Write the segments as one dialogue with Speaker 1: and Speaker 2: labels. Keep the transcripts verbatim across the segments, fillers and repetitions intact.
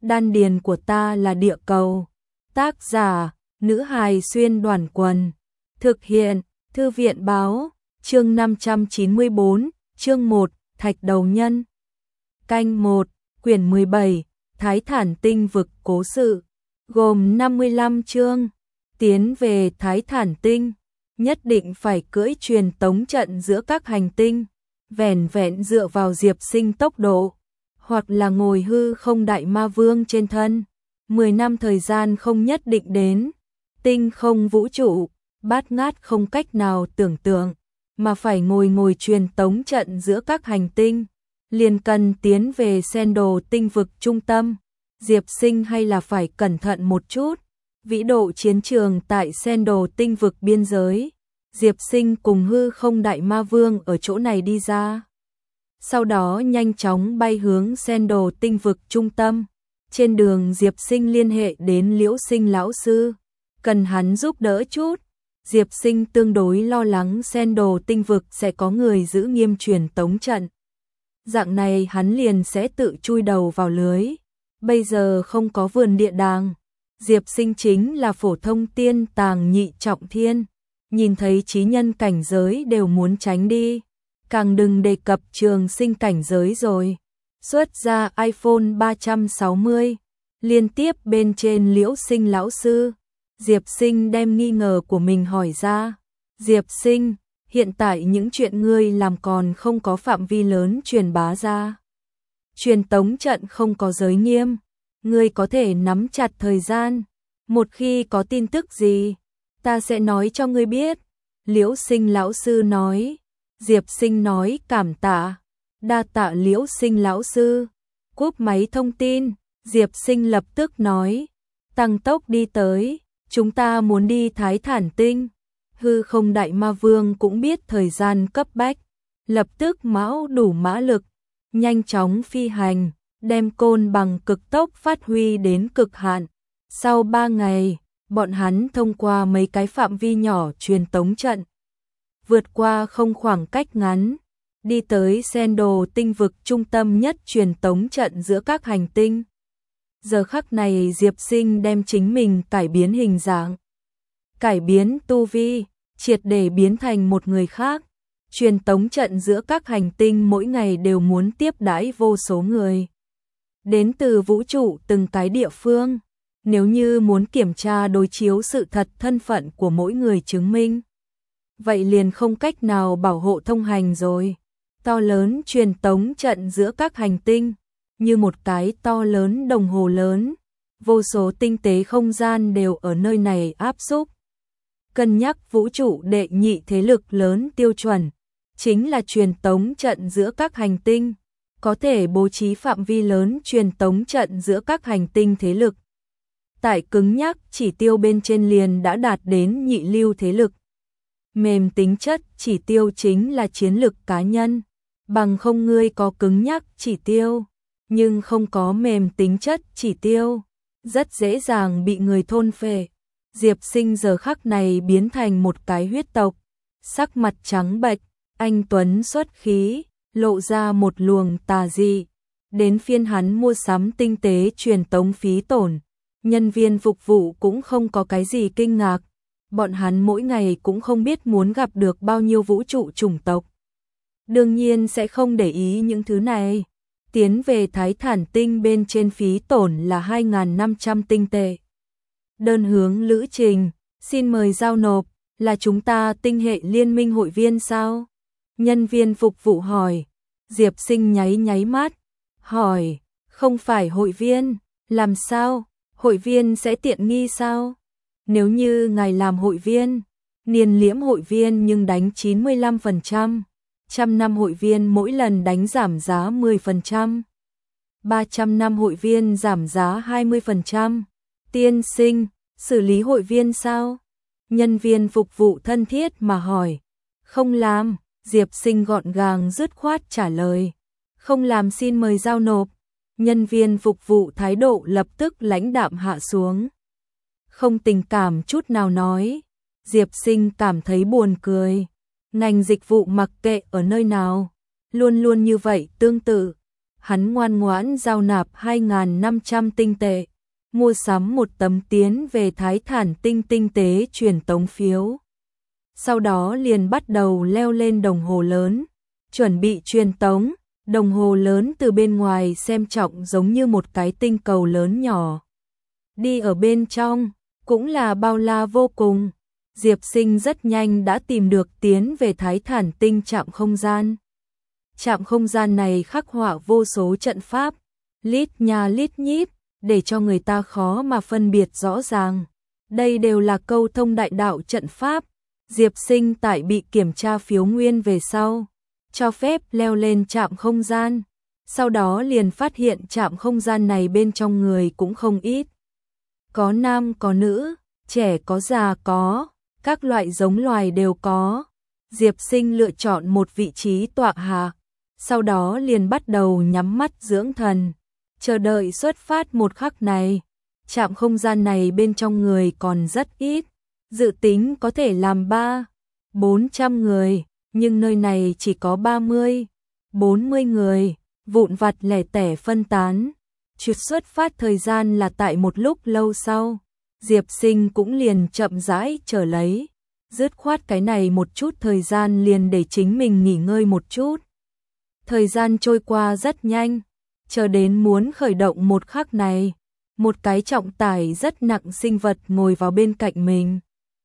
Speaker 1: Đan điền của ta là địa cầu. Tác giả, nữ hài xuyên đoàn quần. Thực hiện, Thư viện báo, chương năm trăm chín mươi bốn, chương một, Thạch đầu nhân. Canh một, quyển mười bảy, Thái Thản Tinh vực cố sự, gồm năm mươi lăm chương. Tiến về Thái Thản Tinh, nhất định phải cưỡi truyền tống trận giữa các hành tinh, vẻn vẹn dựa vào Diệp Sinh tốc độ, hoặc là ngồi hư không đại ma vương trên thân. Mười năm thời gian không nhất định đến, tinh không vũ trụ, bát ngát không cách nào tưởng tượng, mà phải ngồi ngồi truyền tống trận giữa các hành tinh, liền cần tiến về Sen Đồ tinh vực trung tâm. Diệp Sinh hay là phải cẩn thận một chút. Vĩ độ chiến trường tại Sen Đồ tinh vực biên giới, Diệp Sinh cùng hư không đại ma vương ở chỗ này đi ra. Sau đó nhanh chóng bay hướng Sen Đồ tinh vực trung tâm. Trên đường Diệp Sinh liên hệ đến Liễu Sinh lão sư, cần hắn giúp đỡ chút. Diệp Sinh tương đối lo lắng Sen Đồ tinh vực sẽ có người giữ nghiêm truyền tống trận. Dạng này hắn liền sẽ tự chui đầu vào lưới. Bây giờ không có vườn địa đàng. Diệp Sinh chính là phổ thông tiên tàng nhị trọng thiên, nhìn thấy chí nhân cảnh giới đều muốn tránh đi, càng đừng đề cập trường sinh cảnh giới rồi. Xuất ra iPhone ba trăm sáu mươi, liên tiếp bên trên Liễu Sinh lão sư. Diệp Sinh đem nghi ngờ của mình hỏi ra. Diệp Sinh, hiện tại những chuyện ngươi làm còn không có phạm vi lớn truyền bá ra. Truyền tống trận không có giới nghiêm, ngươi có thể nắm chặt thời gian. Một khi có tin tức gì, ta sẽ nói cho ngươi biết. Liễu Sinh lão sư nói. Diệp Sinh nói cảm tạ. Đa tạ Liễu Sinh lão sư. Cúp máy thông tin, Diệp Sinh lập tức nói. Tăng tốc đi tới, chúng ta muốn đi Thái Thản Tinh. Hư không đại ma vương cũng biết thời gian cấp bách, lập tức mão đủ mã lực, nhanh chóng phi hành, đem côn bằng cực tốc phát huy đến cực hạn. Sau ba ngày, bọn hắn thông qua mấy cái phạm vi nhỏ truyền tống trận, vượt qua không khoảng cách ngắn, đi tới Sen Đồ tinh vực trung tâm nhất truyền tống trận giữa các hành tinh. Giờ khắc này Diệp Sinh đem chính mình cải biến hình dạng, cải biến tu vi, triệt để biến thành một người khác. Truyền tống trận giữa các hành tinh mỗi ngày đều muốn tiếp đãi vô số người đến từ vũ trụ từng cái địa phương. Nếu như muốn kiểm tra đối chiếu sự thật thân phận của mỗi người chứng minh, vậy liền không cách nào bảo hộ thông hành rồi. To lớn truyền tống trận giữa các hành tinh, như một cái to lớn đồng hồ lớn, vô số tinh tế không gian đều ở nơi này áp xúc. Cân nhắc vũ trụ đệ nhị thế lực lớn tiêu chuẩn, chính là truyền tống trận giữa các hành tinh, có thể bố trí phạm vi lớn truyền tống trận giữa các hành tinh thế lực. Tại cứng nhắc chỉ tiêu bên trên liền đã đạt đến nhị lưu thế lực. Mềm tính chất chỉ tiêu chính là chiến lực cá nhân, bằng không ngươi có cứng nhắc chỉ tiêu, nhưng không có mềm tính chất chỉ tiêu, rất dễ dàng bị người thôn phệ. Diệp Sinh giờ khắc này biến thành một cái huyết tộc, sắc mặt trắng bệch, anh tuấn xuất khí, lộ ra một luồng tà dị. Đến phiên hắn mua sắm tinh tế truyền tống phí tổn, nhân viên phục vụ cũng không có cái gì kinh ngạc, bọn hắn mỗi ngày cũng không biết muốn gặp được bao nhiêu vũ trụ chủng tộc. Đương nhiên sẽ không để ý những thứ này. Tiến về Thái Thản Tinh bên trên phí tổn là hai nghìn năm trăm tinh tệ. Đơn hướng lữ trình, xin mời giao nộp, là chúng ta tinh hệ liên minh hội viên sao? Nhân viên phục vụ hỏi. Diệp Sinh nháy nháy mắt, hỏi, không phải hội viên, làm sao? Hội viên sẽ tiện nghi sao? Nếu như ngài làm hội viên, niên liễm hội viên nhưng đánh chín mươi lăm phần trăm, trăm năm hội viên mỗi lần đánh giảm giá mười phần trăm, ba trăm năm hội viên giảm giá hai mươi phần trăm. Tiên sinh, xử lý hội viên sao? Nhân viên phục vụ thân thiết mà hỏi. Không làm, Diệp Sinh gọn gàng dứt khoát trả lời. Không làm xin mời giao nộp. Nhân viên phục vụ thái độ lập tức lãnh đạm hạ xuống. Không tình cảm chút nào nói. Diệp Sinh cảm thấy buồn cười. Ngành dịch vụ mặc kệ ở nơi nào, luôn luôn như vậy tương tự. hắn ngoan ngoãn giao nạp hai nghìn năm trăm tinh tệ, mua sắm một tấm tiến về Thái Thản Tinh tinh tế truyền tống phiếu. Sau đó liền bắt đầu leo lên đồng hồ lớn, chuẩn bị truyền tống. Đồng hồ lớn từ bên ngoài xem trọng giống như một cái tinh cầu lớn nhỏ. Đi ở bên trong, cũng là bao la vô cùng. Diệp Sinh rất nhanh đã tìm được tiến về Thái Thản Tinh trạm không gian. Trạm không gian này khắc họa vô số trận pháp, lít nha lít nhít, để cho người ta khó mà phân biệt rõ ràng. Đây đều là câu thông đại đạo trận pháp. Diệp Sinh tại bị kiểm tra phiếu nguyên về sau, cho phép leo lên trạm không gian. Sau đó liền phát hiện trạm không gian này bên trong người cũng không ít. Có nam có nữ, trẻ có già có, các loại giống loài đều có. Diệp Sinh lựa chọn một vị trí tọa hạ, sau đó liền bắt đầu nhắm mắt dưỡng thần, chờ đợi xuất phát một khắc này. Trạm không gian này bên trong người còn rất ít, dự tính có thể làm ba, bốn trăm người, nhưng nơi này chỉ có ba mươi, bốn mươi người, vụn vặt lẻ tẻ phân tán. Chuyến xuất phát thời gian là tại một lúc lâu sau, Diệp Sinh cũng liền chậm rãi chờ lấy, dứt khoát cái này một chút thời gian liền để chính mình nghỉ ngơi một chút. Thời gian trôi qua rất nhanh, chờ đến muốn khởi động một khắc này, một cái trọng tải rất nặng sinh vật ngồi vào bên cạnh mình.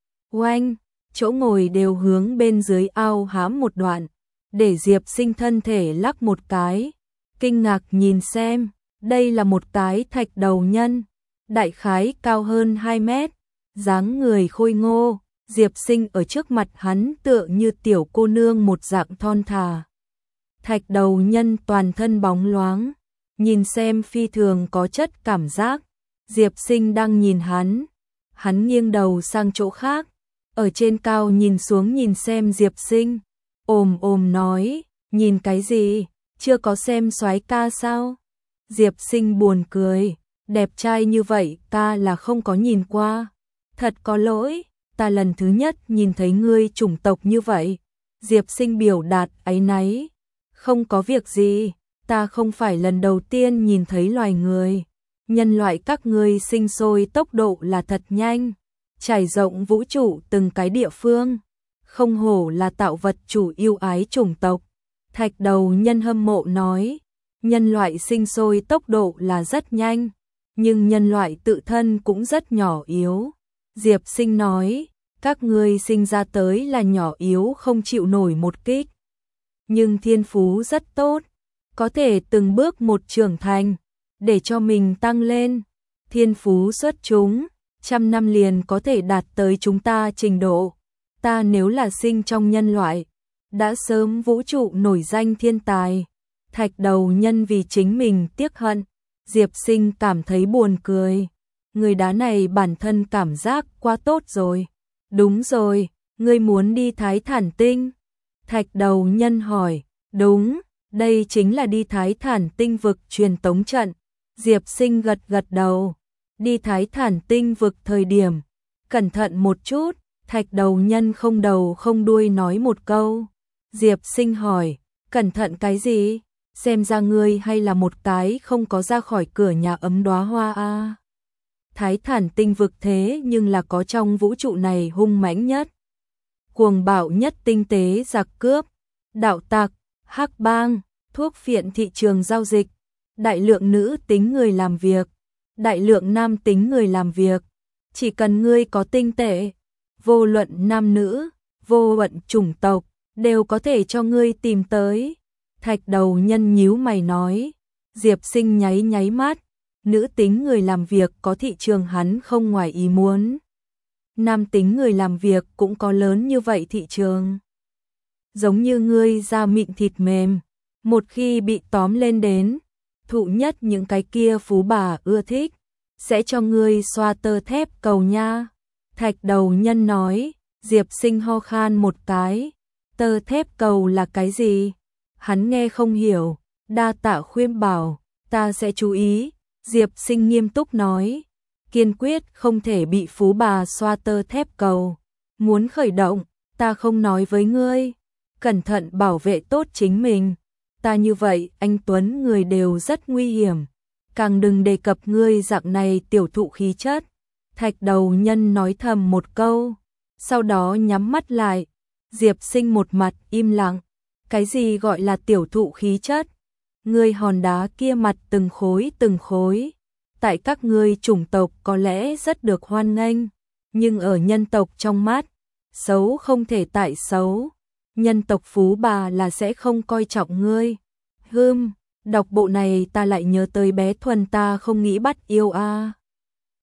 Speaker 1: Oanh, chỗ ngồi đều hướng bên dưới ao hám một đoạn, để Diệp Sinh thân thể lắc một cái, kinh ngạc nhìn xem, đây là một cái thạch đầu nhân, đại khái cao hơn hai mét, dáng người khôi ngô. Diệp Sinh ở trước mặt hắn tựa như tiểu cô nương một dạng thon thả. Thạch đầu nhân toàn thân bóng loáng, nhìn xem phi thường có chất cảm giác. Diệp Sinh đang nhìn hắn, hắn nghiêng đầu sang chỗ khác, ở trên cao nhìn xuống nhìn xem Diệp Sinh, ồm ồm nói, nhìn cái gì, chưa có xem soái ca sao? Diệp Sinh buồn cười, đẹp trai như vậy ta là không có nhìn qua, thật có lỗi, ta lần thứ nhất nhìn thấy ngươi chủng tộc như vậy. Diệp Sinh biểu đạt áy náy, không có việc gì, ta không phải lần đầu tiên nhìn thấy loài người. Nhân loại các ngươi sinh sôi tốc độ là thật nhanh, trải rộng vũ trụ từng cái địa phương, không hổ là tạo vật chủ yêu ái chủng tộc. Thạch đầu nhân hâm mộ nói, nhân loại sinh sôi tốc độ là rất nhanh, nhưng nhân loại tự thân cũng rất nhỏ yếu. Diệp Sinh nói, các ngươi sinh ra tới là nhỏ yếu không chịu nổi một kích, nhưng thiên phú rất tốt, có thể từng bước một trưởng thành, để cho mình tăng lên. Thiên phú xuất chúng, trăm năm liền có thể đạt tới chúng ta trình độ. Ta nếu là sinh trong nhân loại, đã sớm vũ trụ nổi danh thiên tài. Thạch đầu nhân vì chính mình tiếc hận, Diệp Sinh cảm thấy buồn cười. Người đá này bản thân cảm giác quá tốt rồi. Đúng rồi, ngươi muốn đi Thái Thản Tinh? Thạch đầu nhân hỏi. Đúng, đây chính là đi Thái Thản Tinh vực truyền tống trận. Diệp Sinh gật gật đầu. Đi Thái Thản Tinh vực thời điểm, cẩn thận một chút. Thạch đầu nhân không đầu không đuôi nói một câu. Diệp Sinh hỏi, cẩn thận cái gì? Xem ra ngươi hay là một cái không có ra khỏi cửa nhà ấm đóa hoa a. À. Thái Thản Tinh vực thế nhưng là có trong vũ trụ này hung mãnh nhất, cuồng bạo nhất tinh tế giặc cướp, đạo tặc, hắc bang, thuốc phiện thị trường giao dịch, đại lượng nữ tính người làm việc, đại lượng nam tính người làm việc. Chỉ cần ngươi có tinh tệ, vô luận nam nữ, vô luận chủng tộc, đều có thể cho ngươi tìm tới. Thạch đầu nhân nhíu mày nói. Diệp Sinh nháy nháy mắt, nữ tính người làm việc có thị trường hắn không ngoài ý muốn. Nam tính người làm việc cũng có lớn như vậy thị trường. Giống như ngươi da mịn thịt mềm, một khi bị tóm lên đến, thụ nhất những cái kia phú bà ưa thích, sẽ cho ngươi xoa tơ thép cầu nha. Thạch đầu nhân nói. Diệp Sinh ho khan một cái. Tơ thép cầu là cái gì? Hắn nghe không hiểu, đa tạ khuyên bảo, ta sẽ chú ý. Diệp Sinh nghiêm túc nói, kiên quyết không thể bị phú bà xoa tơ thép cầu. Muốn khởi động, ta không nói với ngươi, cẩn thận bảo vệ tốt chính mình. ta như vậy, anh Tuấn người đều rất nguy hiểm. Càng đừng đề cập ngươi dạng này tiểu thụ khí chất. Thạch đầu nhân nói thầm một câu, sau đó nhắm mắt lại. Diệp Sinh một mặt im lặng. Cái gì gọi là tiểu thụ khí chất? Ngươi hòn đá kia mặt từng khối từng khối. Tại các ngươi chủng tộc có lẽ rất được hoan nghênh, nhưng ở nhân tộc trong mắt, xấu không thể tại xấu. Nhân tộc phú bà là sẽ không coi trọng ngươi. Hừm, đọc bộ này ta lại nhớ tới bé Thuần ta không nghĩ bắt yêu a. À.